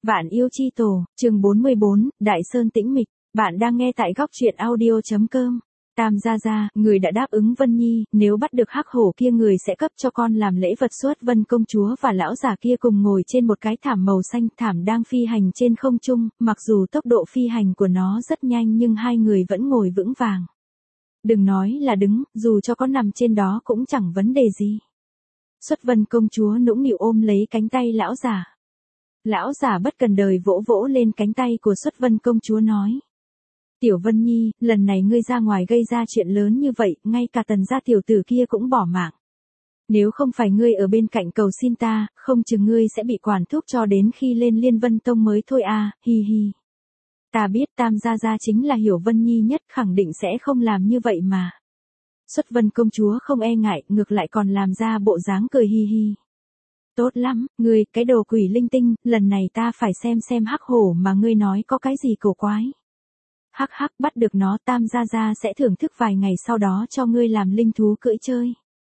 Vạn yêu chi tổ, chương 44, Đại Sơn tĩnh mịch. Bạn đang nghe tại góc truyện audio.com. Tam gia gia, người đã đáp ứng Vân Nhi, nếu bắt được hắc hổ kia người sẽ cấp cho con làm lễ vật Xuất Vân công chúa và lão già kia cùng ngồi trên một cái thảm màu xanh, thảm đang phi hành trên không trung, mặc dù tốc độ phi hành của nó rất nhanh nhưng hai người vẫn ngồi vững vàng. Đừng nói là đứng, dù cho có nằm trên đó cũng chẳng vấn đề gì. Xuất Vân công chúa nũng nịu ôm lấy cánh tay lão già. Lão già bất cần đời vỗ vỗ lên cánh tay của Xuất Vân công chúa nói. Tiểu Vân Nhi, lần này ngươi ra ngoài gây ra chuyện lớn như vậy, ngay cả Tần gia tiểu tử kia cũng bỏ mạng. Nếu không phải ngươi ở bên cạnh cầu xin ta, không chừng ngươi sẽ bị quản thúc cho đến khi lên Liên Vân Tông mới thôi à, hi hi. Ta biết Tam gia gia chính là hiểu Vân Nhi nhất, khẳng định sẽ không làm như vậy mà. Xuất Vân công chúa không e ngại, ngược lại còn làm ra bộ dáng cười hi hi. Tốt lắm, ngươi, cái đồ quỷ linh tinh, lần này ta phải xem hắc hổ mà ngươi nói có cái gì cổ quái. Hắc hắc, bắt được nó Tam gia gia sẽ thưởng thức vài ngày sau đó cho ngươi làm linh thú cưỡi chơi.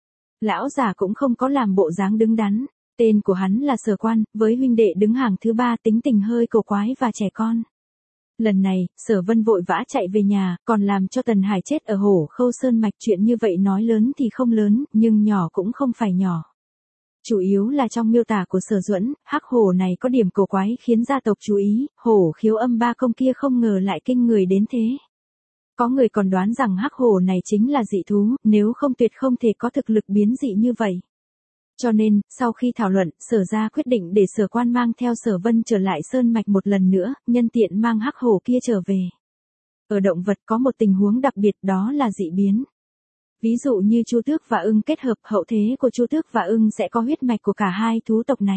Lão già cũng không có làm bộ dáng đứng đắn, tên của hắn là Sở Quan, với huynh đệ đứng hàng thứ ba tính tình hơi cổ quái và trẻ con. Lần này, Sở Vân vội vã chạy về nhà, còn làm cho Tần Hải chết ở Hổ Khâu Sơn mạch, chuyện như vậy nói lớn thì không lớn, nhưng nhỏ cũng không phải nhỏ. Chủ yếu là trong miêu tả của Sở Duẫn, hắc hổ này có điểm cổ quái khiến gia tộc chú ý, hổ khiếu âm ba công kia không ngờ lại kinh người đến thế. Có người còn đoán rằng hắc hổ này chính là dị thú, nếu không tuyệt không thể có thực lực biến dị như vậy. Cho nên, sau khi thảo luận, Sở gia quyết định để Sở Quan mang theo Sở Vân trở lại Sơn mạch một lần nữa, nhân tiện mang hắc hổ kia trở về. Ở động vật có một tình huống đặc biệt, đó là dị biến. Ví dụ như Chu Tước và ưng kết hợp, hậu thế của Chu Tước và ưng sẽ có huyết mạch của cả hai thú tộc này.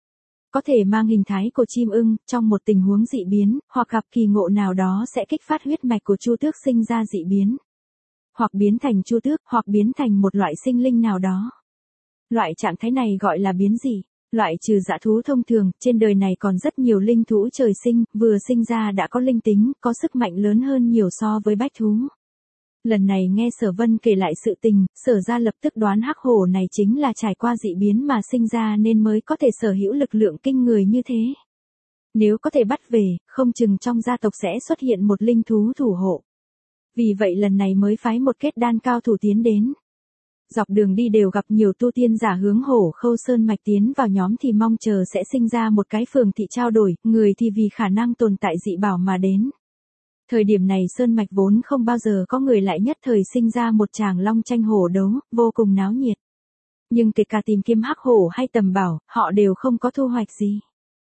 Có thể mang hình thái của chim ưng, trong một tình huống dị biến, hoặc gặp kỳ ngộ nào đó sẽ kích phát huyết mạch của Chu Tước sinh ra dị biến. Hoặc biến thành Chu Tước, hoặc biến thành một loại sinh linh nào đó. Loại trạng thái này gọi là biến dị. Loại trừ dã thú thông thường, trên đời này còn rất nhiều linh thú trời sinh, vừa sinh ra đã có linh tính, có sức mạnh lớn hơn nhiều so với bách thú. Lần này nghe Sở Vân kể lại sự tình, Sở gia lập tức đoán hắc hổ này chính là trải qua dị biến mà sinh ra nên mới có thể sở hữu lực lượng kinh người như thế. Nếu có thể bắt về, không chừng trong gia tộc sẽ xuất hiện một linh thú thủ hộ. Vì vậy lần này mới phái một kết đan cao thủ tiến đến. Dọc đường đi đều gặp nhiều tu tiên giả hướng Hổ Khâu Sơn mạch tiến vào nhóm thì mong chờ sẽ sinh ra một cái phường thị trao đổi, người thì vì khả năng tồn tại dị bảo mà đến. Thời điểm này Sơn mạch vốn không bao giờ có người, lại nhất thời sinh ra một tràng long tranh hổ đấu, vô cùng náo nhiệt. Nhưng kể cả tìm kiếm hắc hổ hay tầm bảo, họ đều không có thu hoạch gì.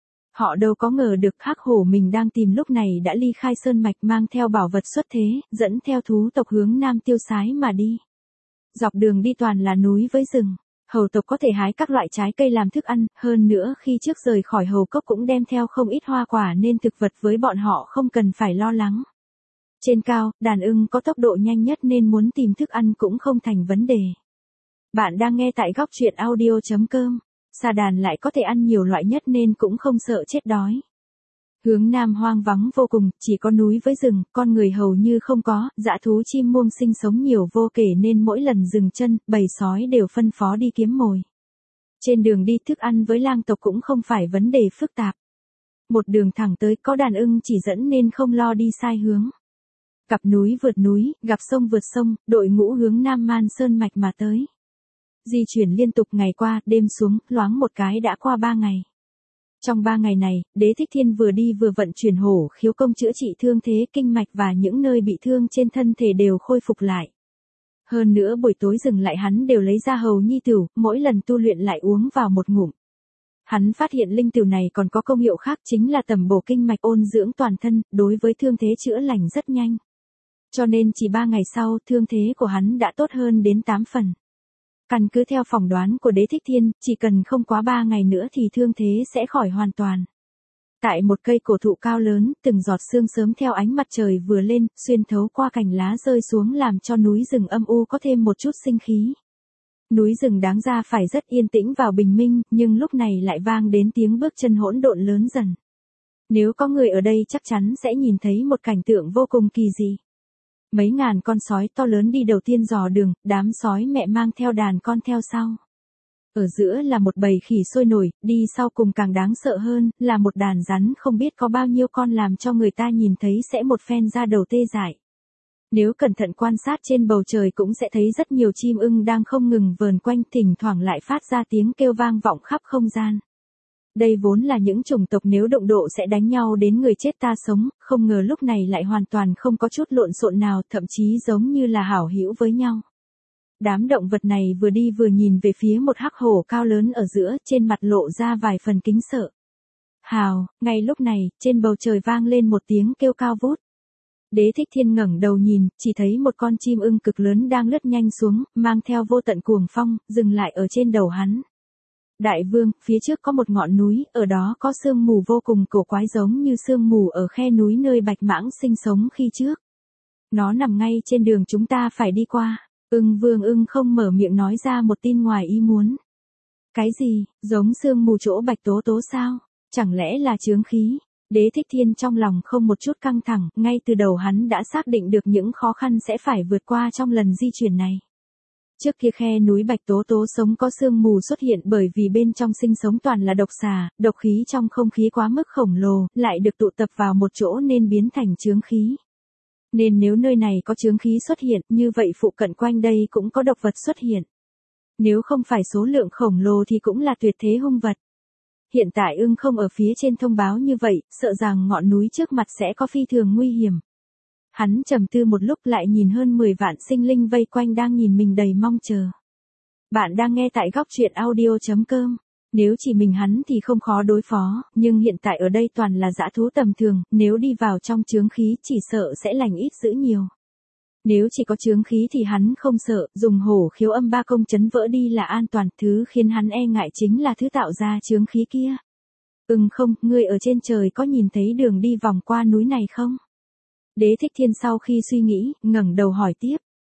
Họ đâu có ngờ được hắc hổ mình đang tìm lúc này đã ly khai Sơn mạch mang theo bảo vật xuất thế, dẫn theo thú tộc hướng nam tiêu sái mà đi. Dọc đường đi toàn là núi với rừng. Hầu tộc có thể hái các loại trái cây làm thức ăn, hơn nữa khi trước rời khỏi hầu cốc cũng đem theo không ít hoa quả nên thực vật với bọn họ không cần phải lo lắng. Trên cao, đàn ưng có tốc độ nhanh nhất nên muốn tìm thức ăn cũng không thành vấn đề. Bạn đang nghe tại góc truyện audio.com. Sa đàn lại có thể ăn nhiều loại nhất nên cũng không sợ chết đói. Hướng nam hoang vắng vô cùng, chỉ có núi với rừng, con người hầu như không có, dã thú chim muông sinh sống nhiều vô kể nên mỗi lần dừng chân, bầy sói đều phân phó đi kiếm mồi. Trên đường đi thức ăn với lang tộc cũng không phải vấn đề phức tạp. Một đường thẳng tới có đàn ưng chỉ dẫn nên không lo đi sai hướng. Gặp núi vượt núi, gặp sông vượt sông, đội ngũ hướng Nam Man Sơn mạch mà tới. Di chuyển liên tục ngày qua, đêm xuống, loáng một cái đã qua 3 ngày. Trong 3 ngày này, Đế Thích Thiên vừa đi vừa vận chuyển hổ khiếu công chữa trị thương thế kinh mạch và những nơi bị thương trên thân thể đều khôi phục lại. Hơn nữa buổi tối dừng lại hắn đều lấy ra hầu nhi tửu, mỗi lần tu luyện lại uống vào một ngụm. Hắn phát hiện linh tửu này còn có công hiệu khác chính là tẩm bổ kinh mạch ôn dưỡng toàn thân, đối với thương thế chữa lành rất nhanh. Cho nên chỉ 3 ngày sau, thương thế của hắn đã tốt hơn đến 8 phần. Căn cứ theo phỏng đoán của Đế Thích Thiên, chỉ cần không quá 3 ngày nữa thì thương thế sẽ khỏi hoàn toàn. Tại một cây cổ thụ cao lớn, từng giọt sương sớm theo ánh mặt trời vừa lên, xuyên thấu qua cành lá rơi xuống làm cho núi rừng âm u có thêm một chút sinh khí. Núi rừng đáng ra phải rất yên tĩnh vào bình minh, nhưng lúc này lại vang đến tiếng bước chân hỗn độn lớn dần. Nếu có người ở đây chắc chắn sẽ nhìn thấy một cảnh tượng vô cùng kỳ dị. Mấy ngàn con sói to lớn đi đầu tiên dò đường, đám sói mẹ mang theo đàn con theo sau. Ở giữa là một bầy khỉ sôi nổi, đi sau cùng càng đáng sợ hơn, là một đàn rắn không biết có bao nhiêu con làm cho người ta nhìn thấy sẽ một phen da đầu tê dại. Nếu cẩn thận quan sát trên bầu trời cũng sẽ thấy rất nhiều chim ưng đang không ngừng vờn quanh, thỉnh thoảng lại phát ra tiếng kêu vang vọng khắp không gian. Đây vốn là những chủng tộc nếu động độ sẽ đánh nhau đến người chết ta sống, không ngờ lúc này lại hoàn toàn không có chút lộn xộn nào, thậm chí giống như là hảo hữu với nhau. Đám động vật này vừa đi vừa nhìn về phía một hắc hổ cao lớn ở giữa, trên mặt lộ ra vài phần kính sợ. Hào, ngay lúc này, trên bầu trời vang lên một tiếng kêu cao vút. Đế Thích Thiên ngẩng đầu nhìn, chỉ thấy một con chim ưng cực lớn đang lướt nhanh xuống, mang theo vô tận cuồng phong, dừng lại ở trên đầu hắn. Đại vương, phía trước có một ngọn núi, ở đó có sương mù vô cùng cổ quái giống như sương mù ở khe núi nơi Bạch Mãng sinh sống khi trước. Nó nằm ngay trên đường chúng ta phải đi qua. Ưng Vương Ưng không mở miệng nói ra một tin ngoài ý muốn. Cái gì, giống sương mù chỗ Bạch Tố Tố sao? Chẳng lẽ là chướng khí? Đế Thích Thiên trong lòng không một chút căng thẳng, ngay từ đầu hắn đã xác định được những khó khăn sẽ phải vượt qua trong lần di chuyển này. Trước kia khe núi Bạch Tố Tố sống có sương mù xuất hiện bởi vì bên trong sinh sống toàn là độc xà, độc khí trong không khí quá mức khổng lồ, lại được tụ tập vào một chỗ nên biến thành chướng khí. Nên nếu nơi này có chướng khí xuất hiện, như vậy phụ cận quanh đây cũng có độc vật xuất hiện. Nếu không phải số lượng khổng lồ thì cũng là tuyệt thế hung vật. Hiện tại ưng không ở phía trên thông báo như vậy, sợ rằng ngọn núi trước mặt sẽ có phi thường nguy hiểm. Hắn trầm tư một lúc lại nhìn hơn 10 vạn sinh linh vây quanh đang nhìn mình đầy mong chờ. Bạn đang nghe tại góc truyện audio.com. Nếu chỉ mình hắn thì không khó đối phó, nhưng hiện tại ở đây toàn là dã thú tầm thường, nếu đi vào trong chướng khí chỉ sợ sẽ lành ít dữ nhiều. Nếu chỉ có chướng khí thì hắn không sợ, dùng hổ khiếu âm ba công chấn vỡ đi là an toàn, thứ khiến hắn e ngại chính là thứ tạo ra chướng khí kia. Không, ngươi ở trên trời có nhìn thấy đường đi vòng qua núi này không? Đế Thích Thiên sau khi suy nghĩ, ngẩng đầu hỏi tiếp.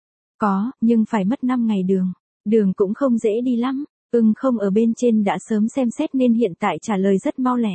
Có, nhưng phải mất 5 ngày đường. Đường cũng không dễ đi lắm. Không ở bên trên đã sớm xem xét nên hiện tại trả lời rất mau lẹ.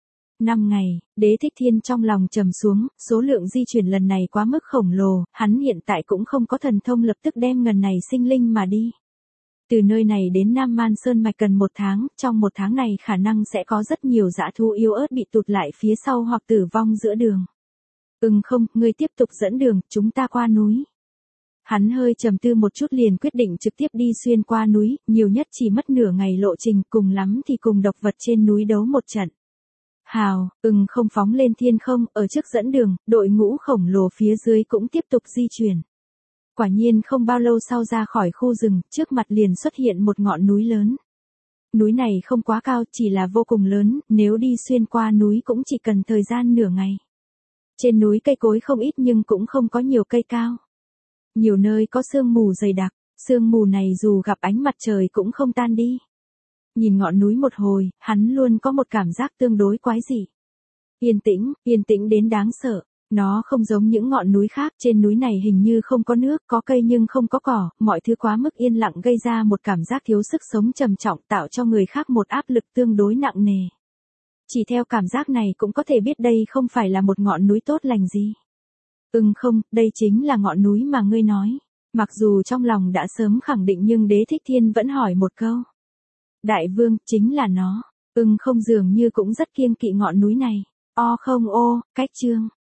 5 ngày, Đế Thích Thiên trong lòng trầm xuống, số lượng di chuyển lần này quá mức khổng lồ, hắn hiện tại cũng không có thần thông lập tức đem ngần này sinh linh mà đi. Từ nơi này đến Nam Man Sơn Mạch cần 1 tháng, trong 1 tháng này khả năng sẽ có rất nhiều dã thú yếu ớt bị tụt lại phía sau hoặc tử vong giữa đường. Không, ngươi tiếp tục dẫn đường, chúng ta qua núi. Hắn hơi trầm tư một chút liền quyết định trực tiếp đi xuyên qua núi, nhiều nhất chỉ mất nửa ngày lộ trình, cùng lắm thì cùng độc vật trên núi đấu một trận. Hào, không phóng lên thiên không, ở trước dẫn đường, đội ngũ khổng lồ phía dưới cũng tiếp tục di chuyển. Quả nhiên không bao lâu sau ra khỏi khu rừng, trước mặt liền xuất hiện một ngọn núi lớn. Núi này không quá cao, chỉ là vô cùng lớn, nếu đi xuyên qua núi cũng chỉ cần thời gian nửa ngày. Trên núi cây cối không ít nhưng cũng không có nhiều cây cao. Nhiều nơi có sương mù dày đặc, sương mù này dù gặp ánh mặt trời cũng không tan đi. Nhìn ngọn núi một hồi, hắn luôn có một cảm giác tương đối quái dị. Yên tĩnh đến đáng sợ. Nó không giống những ngọn núi khác, trên núi này hình như không có nước, có cây nhưng không có cỏ, mọi thứ quá mức yên lặng gây ra một cảm giác thiếu sức sống trầm trọng, tạo cho người khác một áp lực tương đối nặng nề. Chỉ theo cảm giác này cũng có thể biết đây không phải là một ngọn núi tốt lành gì. Không, đây chính là ngọn núi mà ngươi nói. Mặc dù trong lòng đã sớm khẳng định nhưng Đế Thích Thiên vẫn hỏi một câu. Đại vương, chính là nó. Không dường như cũng rất kiêng kỵ ngọn núi này. Cách chương.